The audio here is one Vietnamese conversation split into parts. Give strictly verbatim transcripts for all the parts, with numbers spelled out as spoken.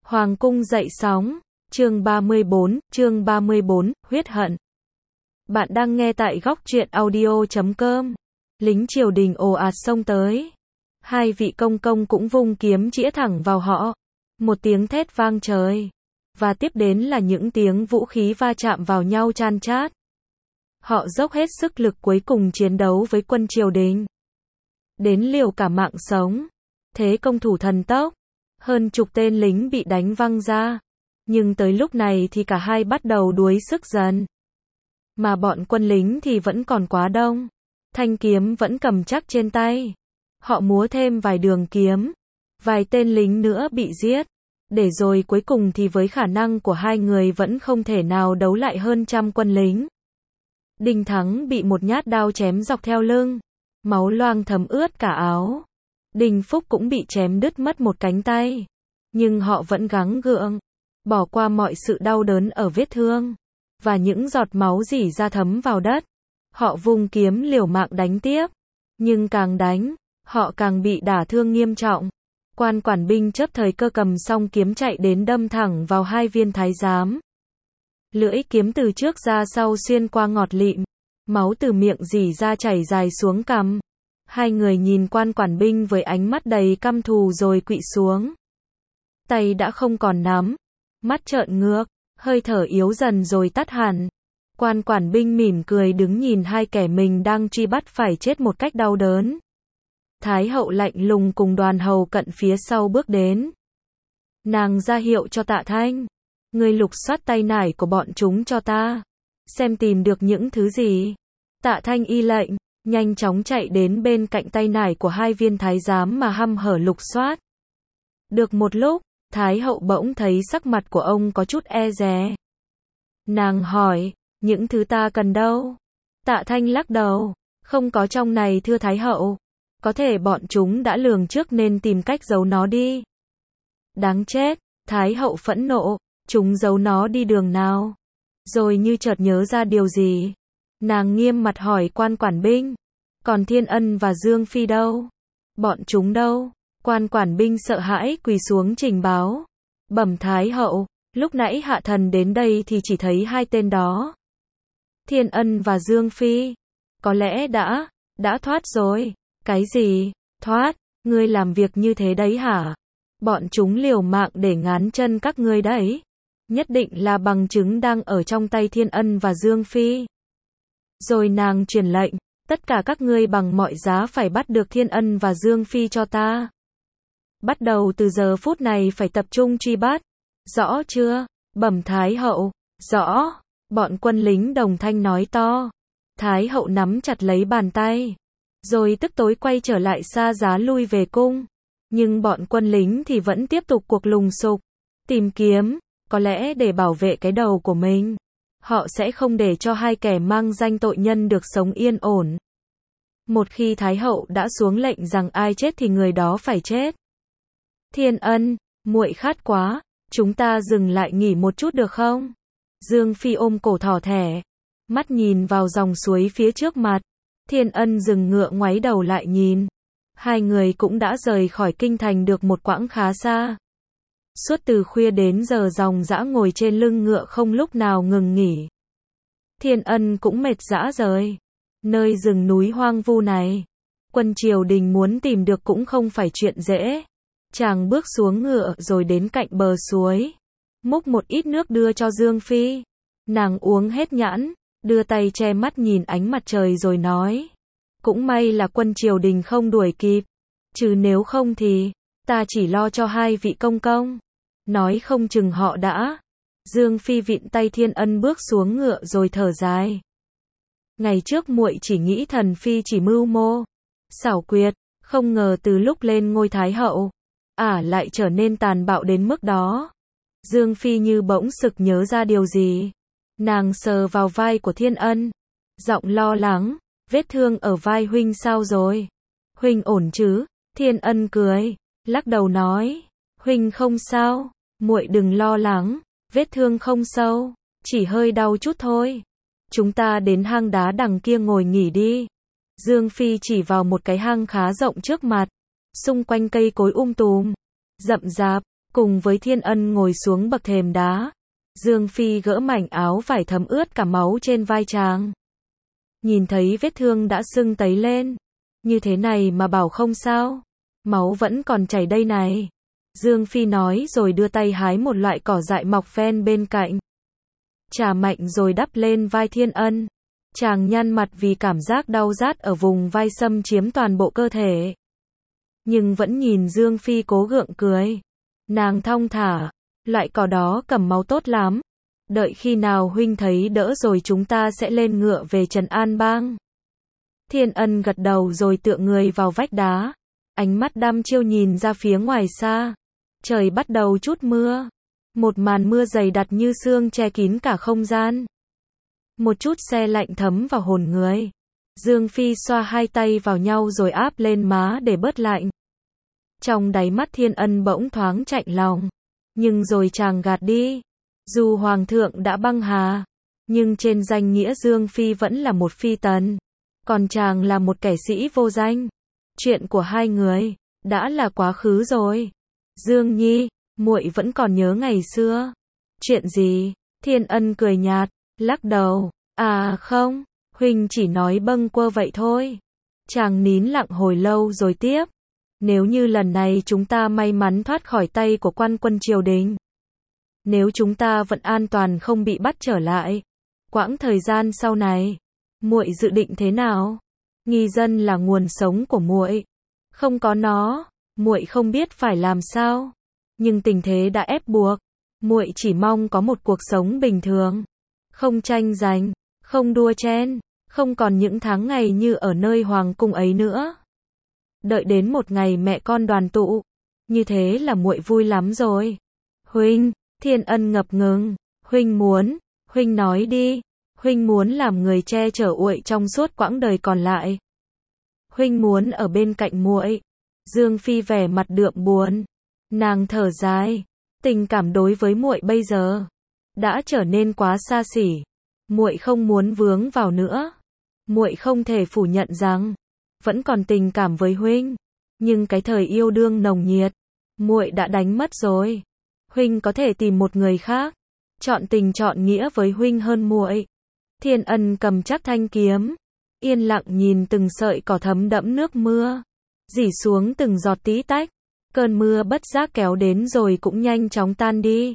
Hoàng cung dậy sóng, chương ba mươi bốn, chương ba mươi bốn, huyết hận. Bạn đang nghe tại góc truyện audio chấm com. Lính triều đình ồ ạt xông tới. Hai vị công công cũng vung kiếm chĩa thẳng vào họ. Một tiếng thét vang trời. Và tiếp đến là những tiếng vũ khí va chạm vào nhau chan chát. Họ dốc hết sức lực cuối cùng chiến đấu với quân triều đình. Đến liều cả mạng sống. Thế công thủ thần tốc. Hơn chục tên lính bị đánh văng ra. Nhưng tới lúc này thì cả hai bắt đầu đuối sức dần. Mà bọn quân lính thì vẫn còn quá đông. Thanh kiếm vẫn cầm chắc trên tay. Họ múa thêm vài đường kiếm. Vài tên lính nữa bị giết. Để rồi cuối cùng thì với khả năng của hai người vẫn không thể nào đấu lại hơn trăm quân lính. Đinh Thắng bị một nhát đao chém dọc theo lưng. Máu loang thấm ướt cả áo. Đinh Phúc cũng bị chém đứt mất một cánh tay. Nhưng họ vẫn gắng gượng. Bỏ qua mọi sự đau đớn ở vết thương. Và những giọt máu rỉ ra thấm vào đất. Họ vung kiếm liều mạng đánh tiếp. Nhưng càng đánh, họ càng bị đả thương nghiêm trọng. Quan quản binh chớp thời cơ cầm song kiếm chạy đến đâm thẳng vào hai viên thái giám. Lưỡi kiếm từ trước ra sau xuyên qua ngọt lịm. Máu từ miệng rỉ ra chảy dài xuống cằm. Hai người nhìn quan quản binh với ánh mắt đầy căm thù rồi quỵ xuống. Tay đã không còn nắm. Mắt trợn ngược, hơi thở yếu dần rồi tắt hẳn. Quan quản binh mỉm cười đứng nhìn hai kẻ mình đang truy bắt phải chết một cách đau đớn. Thái hậu lạnh lùng cùng đoàn hầu cận phía sau bước đến. Nàng ra hiệu cho Tạ Thanh. Ngươi lục soát tay nải của bọn chúng cho ta. Xem tìm được những thứ gì. Tạ Thanh y lệnh, nhanh chóng chạy đến bên cạnh tay nải của hai viên thái giám mà hăm hở lục soát. Được một lúc, Thái hậu bỗng thấy sắc mặt của ông có chút e dè. Nàng hỏi, những thứ ta cần đâu? Tạ Thanh lắc đầu, không có trong này thưa Thái hậu. Có thể bọn chúng đã lường trước nên tìm cách giấu nó đi. Đáng chết, Thái hậu phẫn nộ, chúng giấu nó đi đường nào? Rồi như chợt nhớ ra điều gì. Nàng nghiêm mặt hỏi quan quản binh. Còn Thiên Ân và Dương Phi đâu? Bọn chúng đâu? Quan quản binh sợ hãi quỳ xuống trình báo. Bẩm Thái hậu, lúc nãy hạ thần đến đây thì chỉ thấy hai tên đó. Thiên Ân và Dương Phi. Có lẽ đã, đã thoát rồi. Cái gì? Thoát? Ngươi làm việc như thế đấy hả? Bọn chúng liều mạng để ngán chân các ngươi đấy. Nhất định là bằng chứng đang ở trong tay Thiên Ân và Dương Phi. Rồi nàng truyền lệnh, tất cả các ngươi bằng mọi giá phải bắt được Thiên Ân và Dương Phi cho ta. Bắt đầu từ giờ phút này phải tập trung truy bắt. Rõ chưa? Bẩm Thái hậu. Rõ. Bọn quân lính đồng thanh nói to. Thái hậu nắm chặt lấy bàn tay. Rồi tức tối quay trở lại xa giá lui về cung. Nhưng bọn quân lính thì vẫn tiếp tục cuộc lùng sục. Tìm kiếm. Có lẽ để bảo vệ cái đầu của mình. Họ sẽ không để cho hai kẻ mang danh tội nhân được sống yên ổn. Một khi Thái hậu đã xuống lệnh rằng ai chết thì người đó phải chết. Thiên Ân, muội khát quá, chúng ta dừng lại nghỉ một chút được không? Dương Phi ôm cổ thỏ thẻ, mắt nhìn vào dòng suối phía trước mặt. Thiên Ân dừng ngựa ngoáy đầu lại nhìn. Hai người cũng đã rời khỏi kinh thành được một quãng khá xa. Suốt từ khuya đến giờ ròng rã ngồi trên lưng ngựa không lúc nào ngừng nghỉ. Thiên Ân cũng mệt rã rời. Nơi rừng núi hoang vu này, quân triều đình muốn tìm được cũng không phải chuyện dễ. Chàng bước xuống ngựa rồi đến cạnh bờ suối. Múc một ít nước đưa cho Dương Phi. Nàng uống hết nhãn, đưa tay che mắt nhìn ánh mặt trời rồi nói. Cũng may là quân triều đình không đuổi kịp. Chứ nếu không thì, ta chỉ lo cho hai vị công công. Nói không chừng họ đã. Dương Phi vịn tay Thiên Ân bước xuống ngựa rồi thở dài. Ngày trước muội chỉ nghĩ thần phi chỉ mưu mô, xảo quyệt, không ngờ từ lúc lên ngôi Thái hậu, ả à, lại trở nên tàn bạo đến mức đó. Dương Phi như bỗng sực nhớ ra điều gì. Nàng sờ vào vai của Thiên Ân, giọng lo lắng, vết thương ở vai huynh sao rồi? Huynh ổn chứ? Thiên Ân cười, lắc đầu nói, huynh không sao, muội đừng lo lắng, vết thương không sâu, chỉ hơi đau chút thôi. Chúng ta đến hang đá đằng kia ngồi nghỉ đi. Dương Phi chỉ vào một cái hang khá rộng trước mặt. Xung quanh cây cối um tùm, rậm rạp, cùng với Thiên Ân ngồi xuống bậc thềm đá. Dương Phi gỡ mảnh áo vải thấm ướt cả máu trên vai chàng. Nhìn thấy vết thương đã sưng tấy lên. Như thế này mà bảo không sao. Máu vẫn còn chảy đây này. Dương Phi nói rồi đưa tay hái một loại cỏ dại mọc ven bên cạnh. Chà mạnh rồi đắp lên vai Thiên Ân. Chàng nhăn mặt vì cảm giác đau rát ở vùng vai xâm chiếm toàn bộ cơ thể. Nhưng vẫn nhìn Dương Phi cố gượng cười. Nàng thong thả. Loại cỏ đó cầm máu tốt lắm. Đợi khi nào huynh thấy đỡ rồi chúng ta sẽ lên ngựa về Trần An Bang. Thiên Ân gật đầu rồi tựa người vào vách đá. Ánh mắt đăm chiêu nhìn ra phía ngoài xa. Trời bắt đầu trút mưa. Một màn mưa dày đặc như sương che kín cả không gian. Một chút se lạnh thấm vào hồn người. Dương Phi xoa hai tay vào nhau rồi áp lên má để bớt lạnh. Trong đáy mắt Thiên Ân bỗng thoáng chạnh lòng. Nhưng rồi chàng gạt đi. Dù Hoàng thượng đã băng hà. Nhưng trên danh nghĩa Dương Phi vẫn là một phi tần. Còn chàng là một kẻ sĩ vô danh. Chuyện của hai người đã là quá khứ rồi. Dương Nhi, muội vẫn còn nhớ ngày xưa. Chuyện gì? Thiên Ân cười nhạt, lắc đầu. À không, huynh chỉ nói bâng quơ vậy thôi. Chàng nín lặng hồi lâu rồi tiếp. Nếu như lần này chúng ta may mắn thoát khỏi tay của quan quân triều đình. Nếu chúng ta vẫn an toàn không bị bắt trở lại. Quãng thời gian sau này, muội dự định thế nào? Nghi dân là nguồn sống của muội. Không có nó, muội không biết phải làm sao. Nhưng tình thế đã ép buộc. Muội chỉ mong có một cuộc sống bình thường. Không tranh giành, không đua chen, không còn những tháng ngày như ở nơi hoàng cung ấy nữa. Đợi đến một ngày mẹ con đoàn tụ. Như thế là muội vui lắm rồi. Huynh, Thiên Ân ngập ngừng. Huynh muốn, huynh nói đi. Huynh muốn làm người che chở muội trong suốt quãng đời còn lại. Huynh muốn ở bên cạnh muội. Dương Phi vẻ mặt đượm buồn. Nàng thở dài. Tình cảm đối với muội bây giờ đã trở nên quá xa xỉ. Muội không muốn vướng vào nữa. Muội không thể phủ nhận rằng vẫn còn tình cảm với huynh, nhưng cái thời yêu đương nồng nhiệt, muội đã đánh mất rồi. Huynh có thể tìm một người khác, chọn tình chọn nghĩa với huynh hơn muội. Thiên Ân cầm chắc thanh kiếm, yên lặng nhìn từng sợi cỏ thấm đẫm nước mưa, rỉ xuống từng giọt tí tách. Cơn mưa bất giác kéo đến rồi cũng nhanh chóng tan đi.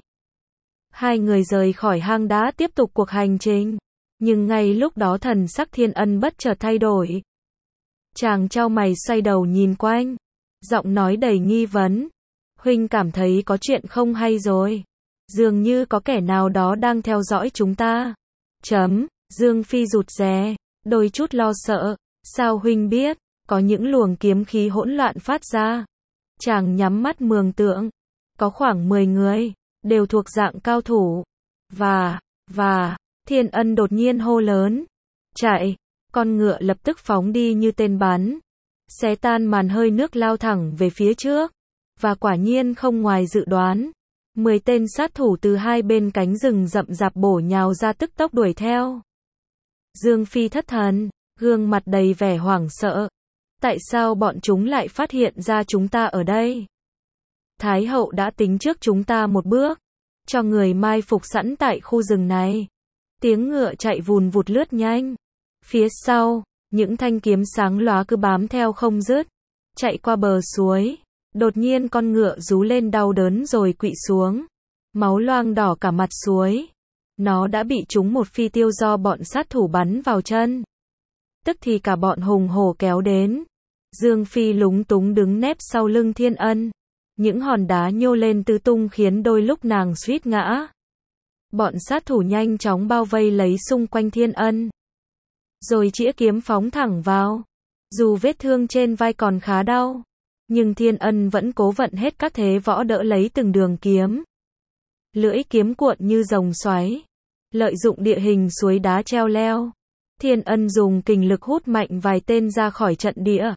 Hai người rời khỏi hang đá tiếp tục cuộc hành trình, nhưng ngay lúc đó thần sắc Thiên Ân bất chợt thay đổi. Chàng chau mày xoay đầu nhìn quanh, giọng nói đầy nghi vấn. Huynh cảm thấy có chuyện không hay rồi. Dường như có kẻ nào đó đang theo dõi chúng ta. Chấm, Dương Phi rụt rè, đôi chút lo sợ. Sao huynh biết? Có những luồng kiếm khí hỗn loạn phát ra. Chàng nhắm mắt mường tượng. Có khoảng mười người, đều thuộc dạng cao thủ. Và, và, Thiên Ân đột nhiên hô lớn. Chạy! Con ngựa lập tức phóng đi như tên bắn. Xé tan màn hơi nước lao thẳng về phía trước. Và quả nhiên không ngoài dự đoán. Mười tên sát thủ từ hai bên cánh rừng rậm rạp bổ nhào ra tức tốc đuổi theo. Dương Phi thất thần, gương mặt đầy vẻ hoảng sợ. Tại sao bọn chúng lại phát hiện ra chúng ta ở đây? Thái hậu đã tính trước chúng ta một bước, cho người mai phục sẵn tại khu rừng này. Tiếng ngựa chạy vùn vụt lướt nhanh. Phía sau, những thanh kiếm sáng lóa cứ bám theo không dứt. Chạy qua bờ suối. Đột nhiên con ngựa rú lên đau đớn rồi quỵ xuống. Máu loang đỏ cả mặt suối. Nó đã bị trúng một phi tiêu do bọn sát thủ bắn vào chân. Tức thì cả bọn hùng hổ kéo đến. Dương Phi lúng túng đứng nép sau lưng Thiên Ân. Những hòn đá nhô lên tứ tung khiến đôi lúc nàng suýt ngã. Bọn sát thủ nhanh chóng bao vây lấy xung quanh Thiên Ân. Rồi chĩa kiếm phóng thẳng vào. Dù vết thương trên vai còn khá đau, nhưng Thiên Ân vẫn cố vận hết các thế võ đỡ lấy từng đường kiếm. Lưỡi kiếm cuộn như rồng xoáy. Lợi dụng địa hình suối đá treo leo, Thiên Ân dùng kình lực hút mạnh vài tên ra khỏi trận địa.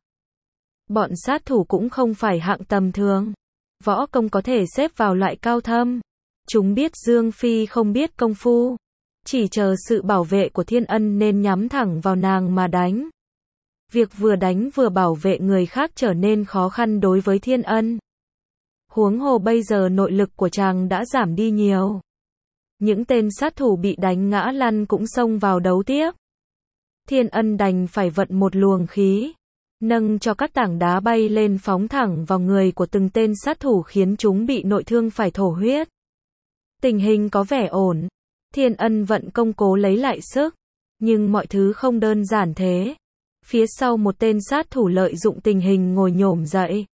Bọn sát thủ cũng không phải hạng tầm thường. Võ công có thể xếp vào loại cao thâm. Chúng biết Dương Phi không biết công phu. Chỉ chờ sự bảo vệ của Thiên Ân nên nhắm thẳng vào nàng mà đánh. Việc vừa đánh vừa bảo vệ người khác trở nên khó khăn đối với Thiên Ân. Huống hồ bây giờ nội lực của chàng đã giảm đi nhiều. Những tên sát thủ bị đánh ngã lăn cũng xông vào đấu tiếp. Thiên Ân đành phải vận một luồng khí, nâng cho các tảng đá bay lên phóng thẳng vào người của từng tên sát thủ khiến chúng bị nội thương phải thổ huyết. Tình hình có vẻ ổn. Thiên Ân vận công cố lấy lại sức. Nhưng mọi thứ không đơn giản thế. Phía sau một tên sát thủ lợi dụng tình hình ngồi nhổm dậy.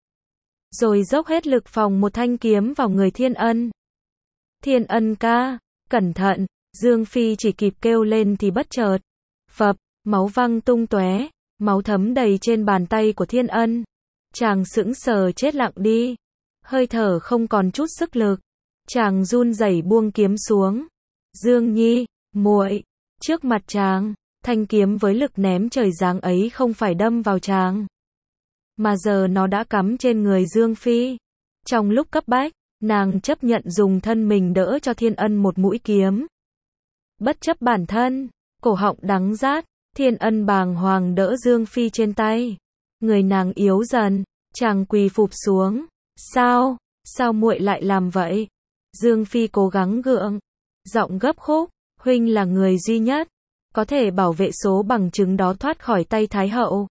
Rồi dốc hết lực phòng một thanh kiếm vào người Thiên Ân. Thiên Ân ca, cẩn thận, Dương Phi chỉ kịp kêu lên thì bất chợt. Phập, máu văng tung tóe, máu thấm đầy trên bàn tay của Thiên Ân. Chàng sững sờ chết lặng đi. Hơi thở không còn chút sức lực. Chàng run rẩy buông kiếm xuống. Dương Nhi, muội. Trước mặt chàng, thanh kiếm với lực ném trời giáng ấy không phải đâm vào chàng, mà giờ nó đã cắm trên người Dương Phi. Trong lúc cấp bách, nàng chấp nhận dùng thân mình đỡ cho Thiên Ân một mũi kiếm. Bất chấp bản thân, cổ họng đắng rát, Thiên Ân bàng hoàng đỡ Dương Phi trên tay. Người nàng yếu dần, chàng quỳ phụp xuống. Sao, sao muội lại làm vậy? Dương Phi cố gắng gượng, giọng gấp khúc, huynh là người duy nhất có thể bảo vệ số bằng chứng đó thoát khỏi tay Thái hậu.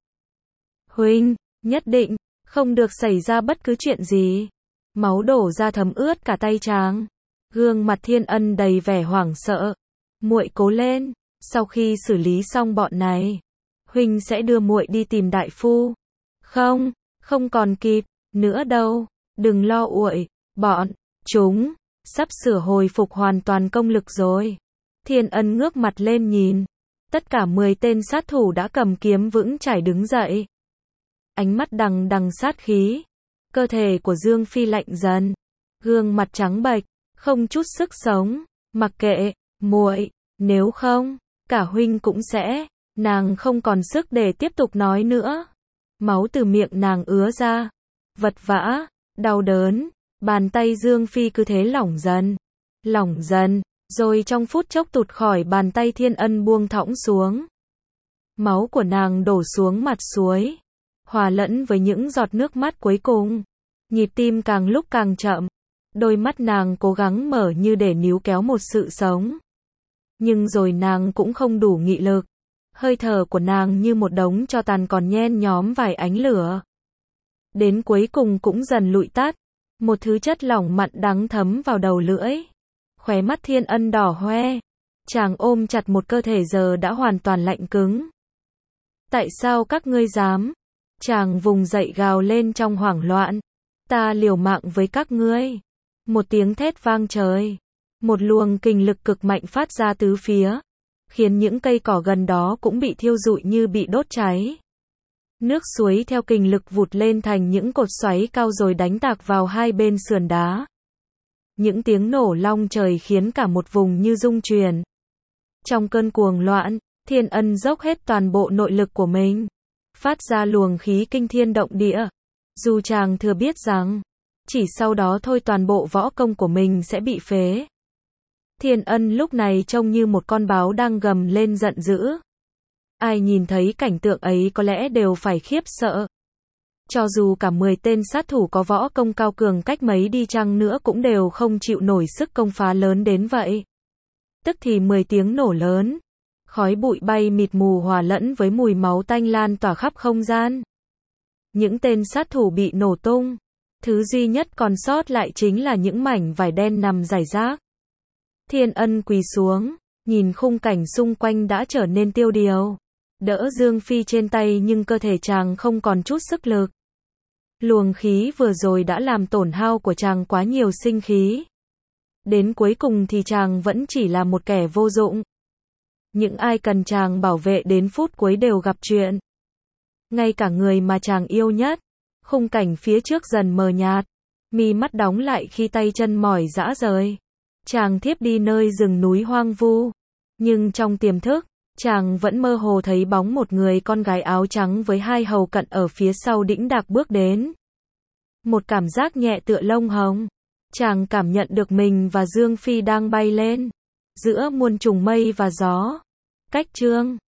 Huynh, nhất định không được xảy ra bất cứ chuyện gì. Máu đổ ra thấm ướt cả tay chàng. Gương mặt Thiên Ân đầy vẻ hoảng sợ. Muội cố lên, sau khi xử lý xong bọn này, huynh sẽ đưa muội đi tìm đại phu. Không, không còn kịp nữa đâu, đừng lo uội, bọn chúng sắp sửa hồi phục hoàn toàn công lực rồi. Thiên Ân ngước mặt lên nhìn. Tất cả mười tên sát thủ đã cầm kiếm vững chãi đứng dậy. Ánh mắt đằng đằng sát khí. Cơ thể của Dương Phi lạnh dần. Gương mặt trắng bệch, không chút sức sống. Mặc kệ, muội, nếu không, cả huynh cũng sẽ. Nàng không còn sức để tiếp tục nói nữa. Máu từ miệng nàng ứa ra. Vật vã, đau đớn. Bàn tay Dương Phi cứ thế lỏng dần. Lỏng dần. Rồi trong phút chốc tụt khỏi bàn tay Thiên Ân buông thõng xuống. Máu của nàng đổ xuống mặt suối, hòa lẫn với những giọt nước mắt cuối cùng. Nhịp tim càng lúc càng chậm. Đôi mắt nàng cố gắng mở như để níu kéo một sự sống. Nhưng rồi nàng cũng không đủ nghị lực. Hơi thở của nàng như một đống tro tàn còn nhen nhóm vài ánh lửa. Đến cuối cùng cũng dần lụi tắt. Một thứ chất lỏng mặn đắng thấm vào đầu lưỡi. Khóe mắt Thiên Ân đỏ hoe. Chàng ôm chặt một cơ thể giờ đã hoàn toàn lạnh cứng. Tại sao các ngươi dám? Chàng vùng dậy gào lên trong hoảng loạn. Ta liều mạng với các ngươi. Một tiếng thét vang trời. Một luồng kình lực cực mạnh phát ra tứ phía. Khiến những cây cỏ gần đó cũng bị thiêu rụi như bị đốt cháy. Nước suối theo kình lực vụt lên thành những cột xoáy cao rồi đánh tạc vào hai bên sườn đá. Những tiếng nổ long trời khiến cả một vùng như rung chuyển. Trong cơn cuồng loạn, Thiên Ân dốc hết toàn bộ nội lực của mình, phát ra luồng khí kinh thiên động địa. Dù chàng thừa biết rằng, chỉ sau đó thôi toàn bộ võ công của mình sẽ bị phế. Thiên Ân lúc này trông như một con báo đang gầm lên giận dữ. Ai nhìn thấy cảnh tượng ấy có lẽ đều phải khiếp sợ. Cho dù cả mười tên sát thủ có võ công cao cường cách mấy đi chăng nữa cũng đều không chịu nổi sức công phá lớn đến vậy. Tức thì mười tiếng nổ lớn. Khói bụi bay mịt mù hòa lẫn với mùi máu tanh lan tỏa khắp không gian. Những tên sát thủ bị nổ tung. Thứ duy nhất còn sót lại chính là những mảnh vải đen nằm rải rác. Thiên Ân quỳ xuống, nhìn khung cảnh xung quanh đã trở nên tiêu điều. Đỡ Dương Phi trên tay nhưng cơ thể chàng không còn chút sức lực. Luồng khí vừa rồi đã làm tổn hao của chàng quá nhiều sinh khí. Đến cuối cùng thì chàng vẫn chỉ là một kẻ vô dụng. Những ai cần chàng bảo vệ đến phút cuối đều gặp chuyện. Ngay cả người mà chàng yêu nhất. Khung cảnh phía trước dần mờ nhạt. Mi mắt đóng lại khi tay chân mỏi rã rời. Chàng thiếp đi nơi rừng núi hoang vu. Nhưng trong tiềm thức, chàng vẫn mơ hồ thấy bóng một người con gái áo trắng với hai hầu cận ở phía sau đĩnh đạc bước đến. Một cảm giác nhẹ tựa lông hồng. Chàng cảm nhận được mình và Dương Phi đang bay lên giữa muôn trùng mây và gió. Cách chương